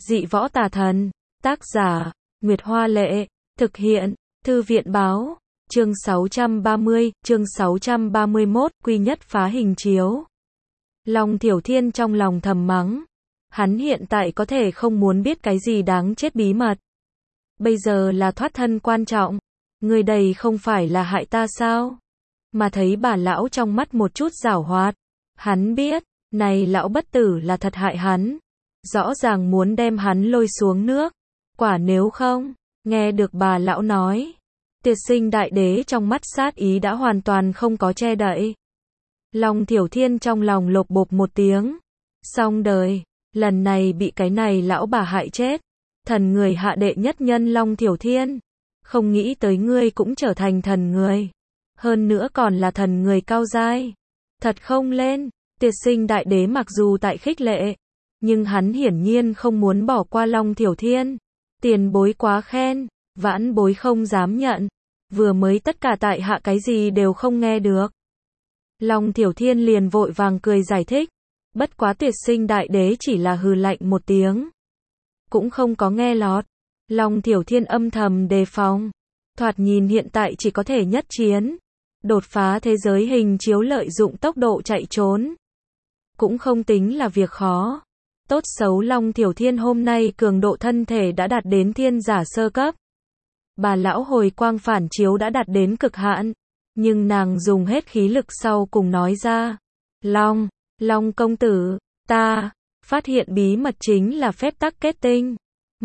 Dị võ tà thần. Tác giả, Nguyệt Hoa Lệ. Thực hiện, Thư viện Báo. Chương 630, chương 631, Quy Nhất phá hình chiếu. Long Thiểu Thiên trong lòng thầm mắng. Hắn hiện tại có thể không muốn biết cái gì đáng chết bí mật. Bây giờ là thoát thân quan trọng. Người đây không phải là hại ta sao? Mà thấy bà lão trong mắt một chút giảo hoạt. Hắn biết, này lão bất tử là thật hại hắn. Rõ ràng muốn đem hắn lôi xuống nước. Quả nếu không, nghe được bà lão nói. Tiệt sinh đại đế trong mắt sát ý đã hoàn toàn không có che đậy. Long Thiểu Thiên trong lòng lột bột một tiếng. Xong đời, lần này bị cái này lão bà hại chết. Thần người hạ đệ nhất nhân Long Thiểu Thiên. Không nghĩ tới ngươi cũng trở thành thần người. Hơn nữa còn là thần người cao giai. Thật không lên, tiệt sinh đại đế mặc dù tại khích lệ. Nhưng hắn hiển nhiên không muốn bỏ qua Long Thiểu Thiên. Tiền bối quá khen, vãn bối không dám nhận. Vừa mới tất cả tại hạ cái gì đều không nghe được. Long Thiểu Thiên liền vội vàng cười giải thích. Bất quá tiệt sinh đại đế chỉ là hừ lạnh một tiếng. Cũng không có nghe lọt. Long Thiểu Thiên âm thầm đề phòng. Thoạt nhìn hiện tại chỉ có thể nhất chiến. Đột phá thế giới hình chiếu lợi dụng tốc độ chạy trốn. Cũng không tính là việc khó. Tốt xấu Long Thiểu Thiên hôm nay cường độ thân thể đã đạt đến thiên giả sơ cấp. Bà lão hồi quang phản chiếu đã đạt đến cực hạn. Nhưng nàng dùng hết khí lực sau cùng nói ra. Long công tử, ta phát hiện bí mật chính là phép tắc kết tinh.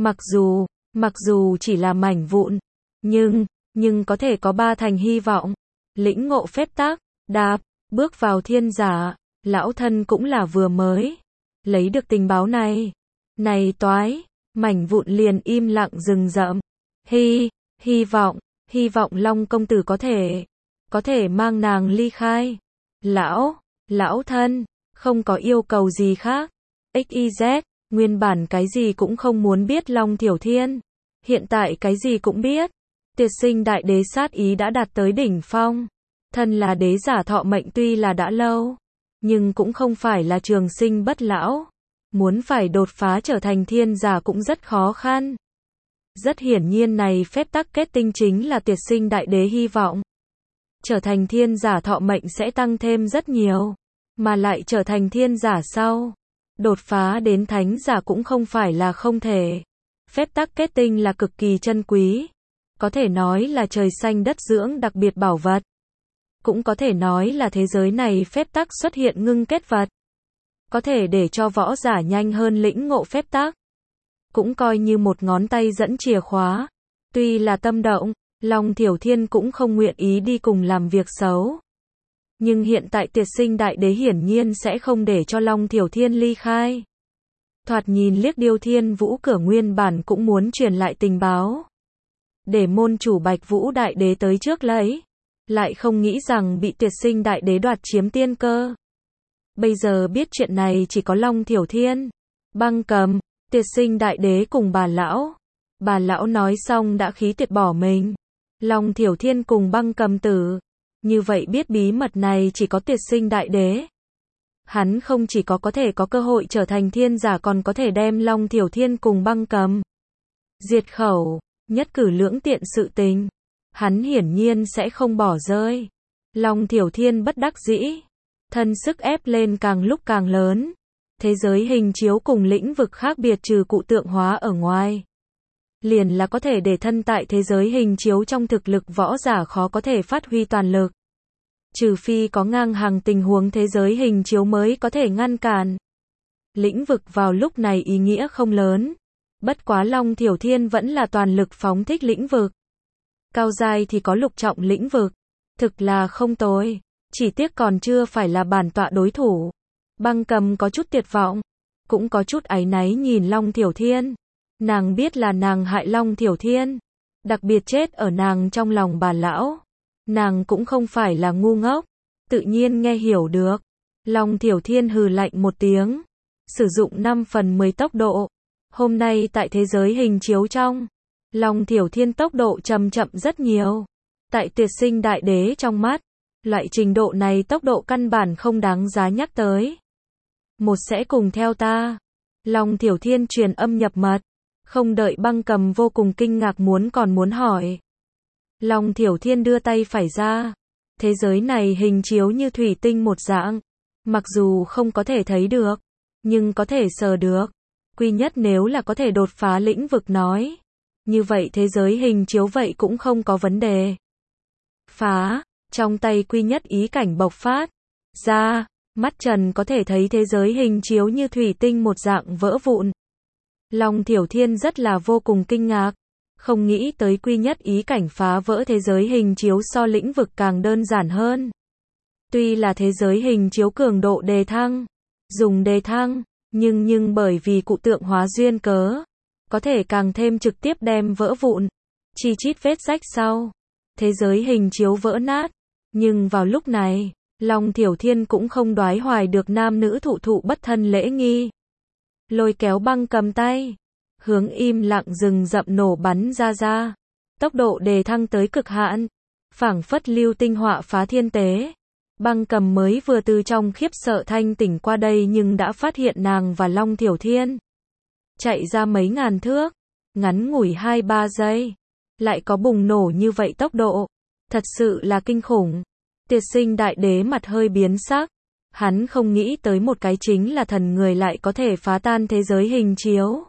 Mặc dù chỉ là mảnh vụn. Nhưng có thể có 3 thành hy vọng. Lĩnh ngộ phép tắc, bước vào thiên giả. Lão thân cũng là vừa mới lấy được tình báo này. Này toái, mảnh vụn liền im lặng rừng rậm. Hy vọng Long công tử có thể mang nàng ly khai. Lão thân, không có yêu cầu gì khác. XYZ, nguyên bản cái gì cũng không muốn biết Long Thiểu Thiên. Hiện tại cái gì cũng biết. Tiệt sinh đại đế sát ý đã đạt tới đỉnh phong. Thân là đế giả thọ mệnh tuy là đã lâu. Nhưng cũng không phải là trường sinh bất lão. Muốn phải đột phá trở thành thiên giả cũng rất khó khăn. Rất hiển nhiên này phép tắc kết tinh chính là tiệt sinh đại đế hy vọng. Trở thành thiên giả thọ mệnh sẽ tăng thêm rất nhiều. Mà lại trở thành thiên giả sau. Đột phá đến thánh giả cũng không phải là không thể. Phép tắc kết tinh là cực kỳ chân quý. Có thể nói là trời xanh đất dưỡng đặc biệt bảo vật. Cũng có thể nói là thế giới này phép tắc xuất hiện ngưng kết vật. Có thể để cho võ giả nhanh hơn lĩnh ngộ phép tắc. Cũng coi như một ngón tay dẫn chìa khóa. Tuy là tâm động, Long Thiểu Thiên cũng không nguyện ý đi cùng làm việc xấu. Nhưng hiện tại tiệt sinh đại đế hiển nhiên sẽ không để cho Long Thiểu Thiên ly khai. Thoạt nhìn liếc Điêu Thiên Vũ Cửa nguyên bản cũng muốn truyền lại tình báo. Để môn chủ Bạch Vũ đại đế tới trước lấy. Lại không nghĩ rằng bị tiệt sinh đại đế đoạt chiếm tiên cơ. Bây giờ biết chuyện này chỉ có Long Thiểu Thiên. Băng Cầm, tiệt sinh đại đế cùng bà lão. Bà lão nói xong đã khí tiệt bỏ mình. Long Thiểu Thiên cùng Băng Cầm tử. Như vậy biết bí mật này chỉ có tiệt sinh đại đế. Hắn không chỉ có thể có cơ hội trở thành thiên giả còn có thể đem Long Thiểu Thiên cùng Băng Cầm diệt khẩu, nhất cử lưỡng tiện sự tình. Hắn hiển nhiên sẽ không bỏ rơi. Long Thiểu Thiên bất đắc dĩ. Thân sức ép lên càng lúc càng lớn. Thế giới hình chiếu cùng lĩnh vực khác biệt trừ cụ tượng hóa ở ngoài. Liền là có thể để thân tại thế giới hình chiếu trong thực lực võ giả khó có thể phát huy toàn lực. Trừ phi có ngang hàng tình huống thế giới hình chiếu mới có thể ngăn cản. Lĩnh vực vào lúc này ý nghĩa không lớn. Bất quá Long Thiểu Thiên vẫn là toàn lực phóng thích lĩnh vực. Cao giai thì có lục trọng lĩnh vực. Thực là không tồi. Chỉ tiếc còn chưa phải là bản tọa đối thủ. Băng Cầm có chút tuyệt vọng. Cũng có chút áy náy nhìn Long Thiểu Thiên. Nàng biết là nàng hại Long Thiểu Thiên. Đặc biệt chết ở nàng trong lòng bà lão. Nàng cũng không phải là ngu ngốc. Tự nhiên nghe hiểu được. Long Thiểu Thiên hừ lạnh một tiếng. Sử dụng 5 phần 10 tốc độ. Hôm nay tại thế giới hình chiếu trong. Long Thiểu Thiên tốc độ chậm rất nhiều. Tại tiệt sinh đại đế trong mắt. Loại trình độ này tốc độ căn bản không đáng giá nhắc tới. Một sẽ cùng theo ta. Long Thiểu Thiên truyền âm nhập mật. Không đợi Băng Cầm vô cùng kinh ngạc còn muốn hỏi. Long Thiểu Thiên đưa tay phải ra. Thế giới này hình chiếu như thủy tinh một dạng. Mặc dù không có thể thấy được, nhưng có thể sờ được. Quy Nhất nếu là có thể đột phá lĩnh vực nói. Như vậy thế giới hình chiếu vậy cũng không có vấn đề. Phá, trong tay Quy Nhất ý cảnh bộc phát ra, mắt trần có thể thấy thế giới hình chiếu như thủy tinh một dạng vỡ vụn. Long Thiểu Thiên rất là vô cùng kinh ngạc, không nghĩ tới Quy Nhất ý cảnh phá vỡ thế giới hình chiếu so lĩnh vực càng đơn giản hơn. Tuy là thế giới hình chiếu cường độ đề thăng, dùng đề thăng, nhưng bởi vì cụ tượng hóa duyên cớ, có thể càng thêm trực tiếp đem vỡ vụn, chi chít vết rách sau. Thế giới hình chiếu vỡ nát, nhưng vào lúc này, Long Thiểu Thiên cũng không đoái hoài được nam nữ thụ bất thân lễ nghi. Lôi kéo Băng Cầm tay, hướng im lặng rừng rậm nổ bắn ra. Tốc độ đề thăng tới cực hạn, phảng phất lưu tinh họa phá thiên tế. Băng Cầm mới vừa từ trong khiếp sợ thanh tỉnh qua đây nhưng đã phát hiện nàng và Long Thiểu Thiên chạy ra mấy ngàn thước, ngắn ngủi 2-3 giây, lại có bùng nổ như vậy tốc độ, thật sự là kinh khủng. Tiệt Sinh Đại Đế mặt hơi biến sắc, hắn không nghĩ tới một cái chính là thần người lại có thể phá tan thế giới hình chiếu.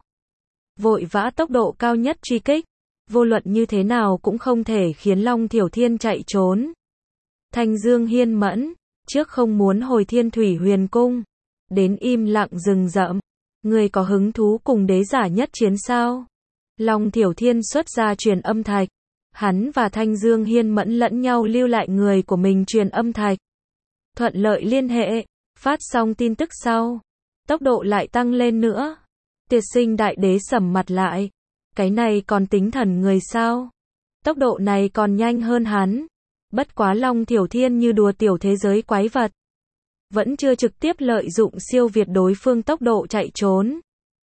Vội vã tốc độ cao nhất truy kích, vô luận như thế nào cũng không thể khiến Long Thiểu Thiên chạy trốn. Thanh Dương Hiên Mẫn, trước không muốn hồi Thiên Thủy Huyền Cung, đến im lặng rừng rậm, người có hứng thú cùng đế giả nhất chiến sao? Long Thiểu Thiên xuất ra truyền âm thạch, hắn và Thanh Dương Hiên Mẫn lẫn nhau lưu lại người của mình truyền âm thạch. Thuận lợi liên hệ, phát xong tin tức sau, tốc độ lại tăng lên nữa. Tiệt Sinh Đại Đế sầm mặt lại, cái này còn tính thần người sao? Tốc độ này còn nhanh hơn hắn. Bất quá Long Thiểu Thiên như đùa tiểu thế giới quái vật, vẫn chưa trực tiếp lợi dụng siêu việt đối phương tốc độ chạy trốn,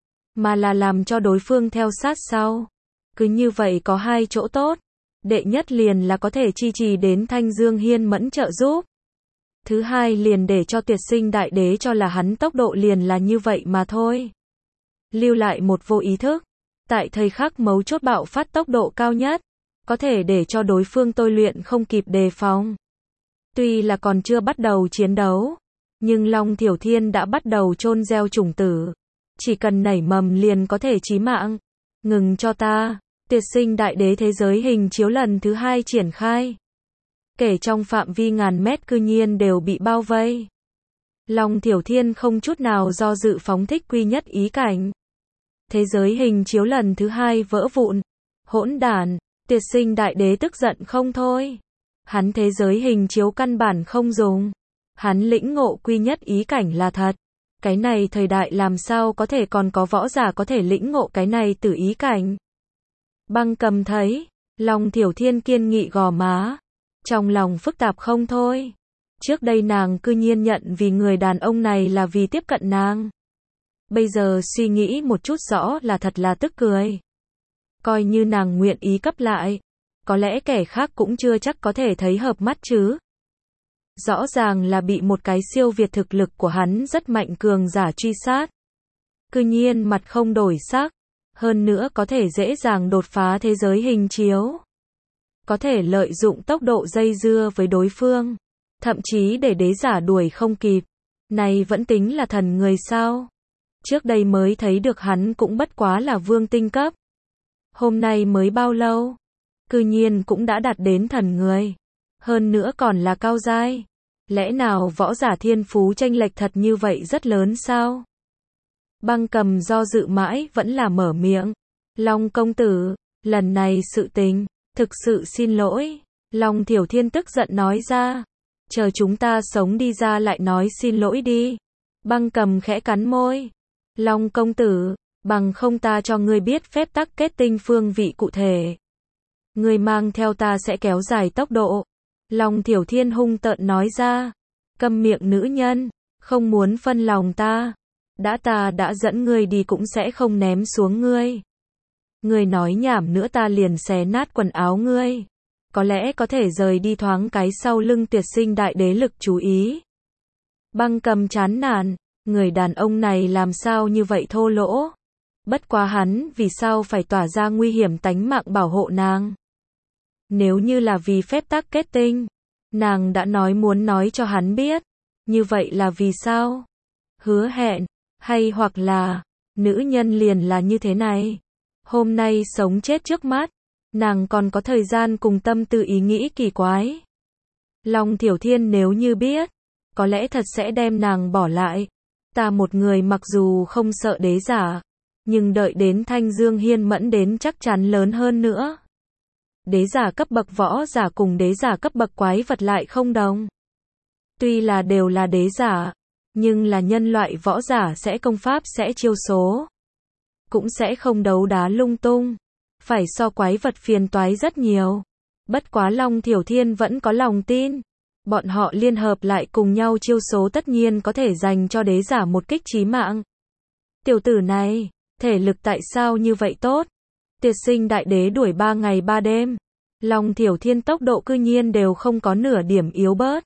mà là làm cho đối phương theo sát sau. Cứ như vậy có hai chỗ tốt. Đệ nhất liền là có thể chi trì đến Thanh Dương Hiên Mẫn trợ giúp. Thứ hai liền để cho Tiệt Sinh Đại Đế cho là hắn tốc độ liền là như vậy mà thôi. Lưu lại một vô ý thức, tại thời khắc mấu chốt bạo phát tốc độ cao nhất, có thể để cho đối phương tôi luyện không kịp đề phòng. Tuy là còn chưa bắt đầu chiến đấu, nhưng Long Thiểu Thiên đã bắt đầu chôn gieo chủng tử. Chỉ cần nảy mầm liền có thể chí mạng. Ngừng cho ta. Tiệt Sinh Đại Đế thế giới hình chiếu lần thứ 2 triển khai. Kể trong phạm vi ngàn mét cư nhiên đều bị bao vây. Long Thiểu Thiên không chút nào do dự phóng thích Quy Nhất ý cảnh. Thế giới hình chiếu lần thứ 2 vỡ vụn. Hỗn đản. Tiệt Sinh Đại Đế tức giận không thôi. Hắn thế giới hình chiếu căn bản không dùng. Hắn lĩnh ngộ Quy Nhất ý cảnh là thật. Cái này thời đại làm sao có thể còn có võ giả có thể lĩnh ngộ cái này từ ý cảnh. Băng Cầm thấy, Long Thiểu Thiên kiên nghị gò má, trong lòng phức tạp không thôi. Trước đây nàng cư nhiên nhận vì người đàn ông này là vì tiếp cận nàng. Bây giờ suy nghĩ một chút rõ là thật là tức cười. Coi như nàng nguyện ý cấp lại, có lẽ kẻ khác cũng chưa chắc có thể thấy hợp mắt chứ. Rõ ràng là bị một cái siêu việt thực lực của hắn rất mạnh cường giả truy sát. Cư nhiên mặt không đổi sắc, hơn nữa có thể dễ dàng đột phá thế giới hình chiếu. Có thể lợi dụng tốc độ dây dưa với đối phương, thậm chí để đế giả đuổi không kịp. Này vẫn tính là thần người sao? Trước đây mới thấy được hắn cũng bất quá là vương tinh cấp. Hôm nay mới bao lâu? Cư nhiên cũng đã đạt đến thần người. Hơn nữa còn là cao giai. Lẽ nào võ giả thiên phú chênh lệch thật như vậy rất lớn sao? Băng Cầm do dự mãi vẫn là mở miệng. Long công tử, lần này sự tình, thực sự xin lỗi. Long Thiểu Thiên tức giận nói ra. Chờ chúng ta sống đi ra lại nói xin lỗi đi. Băng Cầm khẽ cắn môi. Long công tử, bằng không ta cho ngươi biết phép tắc kết tinh phương vị cụ thể. Ngươi mang theo ta sẽ kéo dài tốc độ. Long Thiểu Thiên hung tợn nói ra. Câm miệng nữ nhân, không muốn phân lòng ta. Ta đã dẫn ngươi đi cũng sẽ không ném xuống ngươi. Ngươi nói nhảm nữa ta liền xé nát quần áo ngươi. Có lẽ có thể rời đi thoáng cái sau lưng Tiệt Sinh Đại Đế lực chú ý. Băng Cầm chán nản, Người đàn ông này làm sao như vậy thô lỗ? Bất quá hắn vì sao phải tỏa ra nguy hiểm tánh mạng bảo hộ nàng? Nếu như là vì phép tắc kết tinh, nàng đã nói muốn nói cho hắn biết. Như vậy là vì sao? Hứa hẹn, hay hoặc là, nữ nhân liền là như thế này. Hôm nay sống chết trước mắt, nàng còn có thời gian cùng tâm tư ý nghĩ kỳ quái. Long Thiểu Thiên nếu như biết, có lẽ thật sẽ đem nàng bỏ lại. Ta một người mặc dù không sợ đế giả, nhưng đợi đến Thanh Dương Hiên Mẫn đến chắc chắn lớn hơn nữa. Đế giả cấp bậc võ giả cùng đế giả cấp bậc quái vật lại không đồng. Tuy là đều là đế giả, nhưng là nhân loại võ giả sẽ công pháp sẽ chiêu số. Cũng sẽ không đấu đá lung tung. Phải so quái vật phiền toái rất nhiều. Bất quá Long Thiểu Thiên vẫn có lòng tin. Bọn họ liên hợp lại cùng nhau chiêu số tất nhiên có thể dành cho đế giả một kích chí mạng. Tiểu tử này, thể lực tại sao như vậy tốt? Tiệt sinh đại đế đuổi 3 ngày 3 đêm. Long Thiểu Thiên tốc độ cư nhiên đều không có nửa điểm yếu bớt.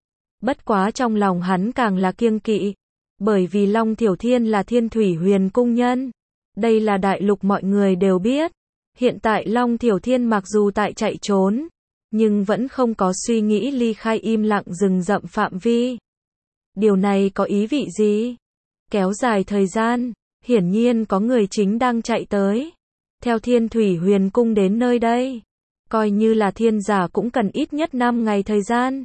Bất quá trong lòng hắn càng là kiêng kỵ. Bởi vì Long Thiểu Thiên là Thiên Thủy Huyền Cung nhân. Đây là đại lục mọi người đều biết. Hiện tại Long Thiểu Thiên mặc dù tại chạy trốn, nhưng vẫn không có suy nghĩ ly khai im lặng rừng rậm phạm vi. Điều này có ý vị gì? Kéo dài thời gian, hiển nhiên có người chính đang chạy tới. Theo Thiên Thủy Huyền Cung đến nơi đây, coi như là thiên giả cũng cần ít nhất 5 ngày thời gian.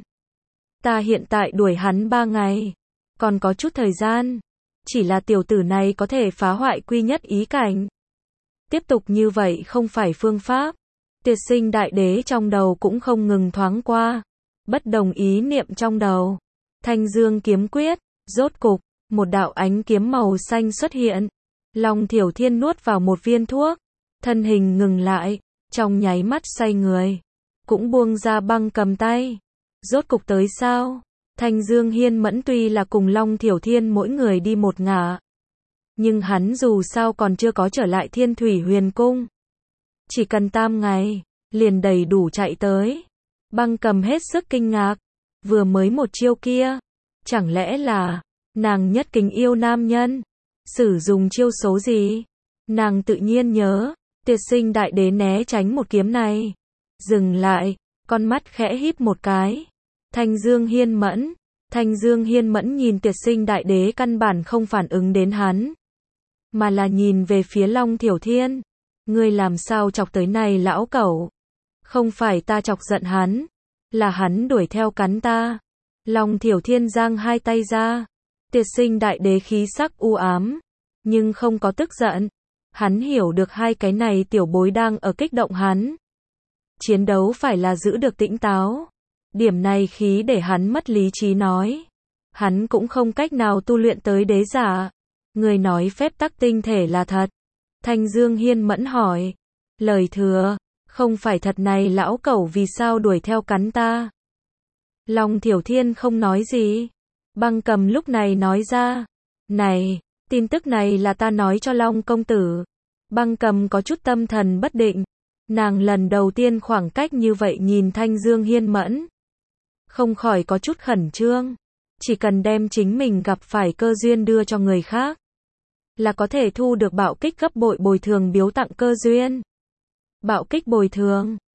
Ta hiện tại đuổi hắn 3 ngày, còn có chút thời gian. Chỉ là tiểu tử này có thể phá hoại quy nhất ý cảnh. Tiếp tục như vậy không phải phương pháp. Tiệt sinh đại đế trong đầu cũng không ngừng thoáng qua. Bất đồng ý niệm trong đầu. Thanh Dương kiếm quyết, rốt cục, một đạo ánh kiếm màu xanh xuất hiện. Long Thiểu Thiên nuốt vào một viên thuốc. Thân hình ngừng lại, trong nháy mắt xoay người. Cũng buông ra băng cầm tay. Rốt cục tới sao? Thanh Dương Hiên Mẫn tuy là cùng Long Thiểu Thiên mỗi người đi một ngả. Nhưng hắn dù sao còn chưa có trở lại Thiên Thủy Huyền Cung. Chỉ cần 3 ngày, liền đầy đủ chạy tới. Băng cầm hết sức kinh ngạc. Vừa mới một chiêu kia. Chẳng lẽ là, nàng nhất kính yêu nam nhân. Sử dụng chiêu số gì? Nàng tự nhiên nhớ. Tiệt sinh đại đế né tránh một kiếm này. Dừng lại, con mắt khẽ híp một cái. Thanh Dương Hiên Mẫn. Thanh Dương Hiên Mẫn nhìn tiệt sinh đại đế căn bản không phản ứng đến hắn. Mà là nhìn về phía Long Thiểu Thiên. Ngươi làm sao chọc tới này lão cẩu? Không phải ta chọc giận hắn. Là hắn đuổi theo cắn ta. Long Thiểu Thiên giang hai tay ra. Tiệt sinh đại đế khí sắc u ám. Nhưng không có tức giận. Hắn hiểu được hai cái này tiểu bối đang ở kích động hắn. Chiến đấu phải là giữ được tĩnh táo. Điểm này khí để hắn mất lý trí nói. Hắn cũng không cách nào tu luyện tới đế giả. Người nói phép tắc tinh thể là thật. Thanh Dương Hiên Mẫn hỏi. Lời thừa, không phải thật này lão cẩu vì sao đuổi theo cắn ta? Long Thiểu Thiên không nói gì. Băng cầm lúc này nói ra. Này, tin tức này là ta nói cho Long công tử. Băng cầm có chút tâm thần bất định. Nàng lần đầu tiên khoảng cách như vậy nhìn Thanh Dương Hiên Mẫn. Không khỏi có chút khẩn trương. Chỉ cần đem chính mình gặp phải cơ duyên đưa cho người khác, là có thể thu được bạo kích gấp bội bồi thường biếu tặng cơ duyên. Bạo kích bồi thường.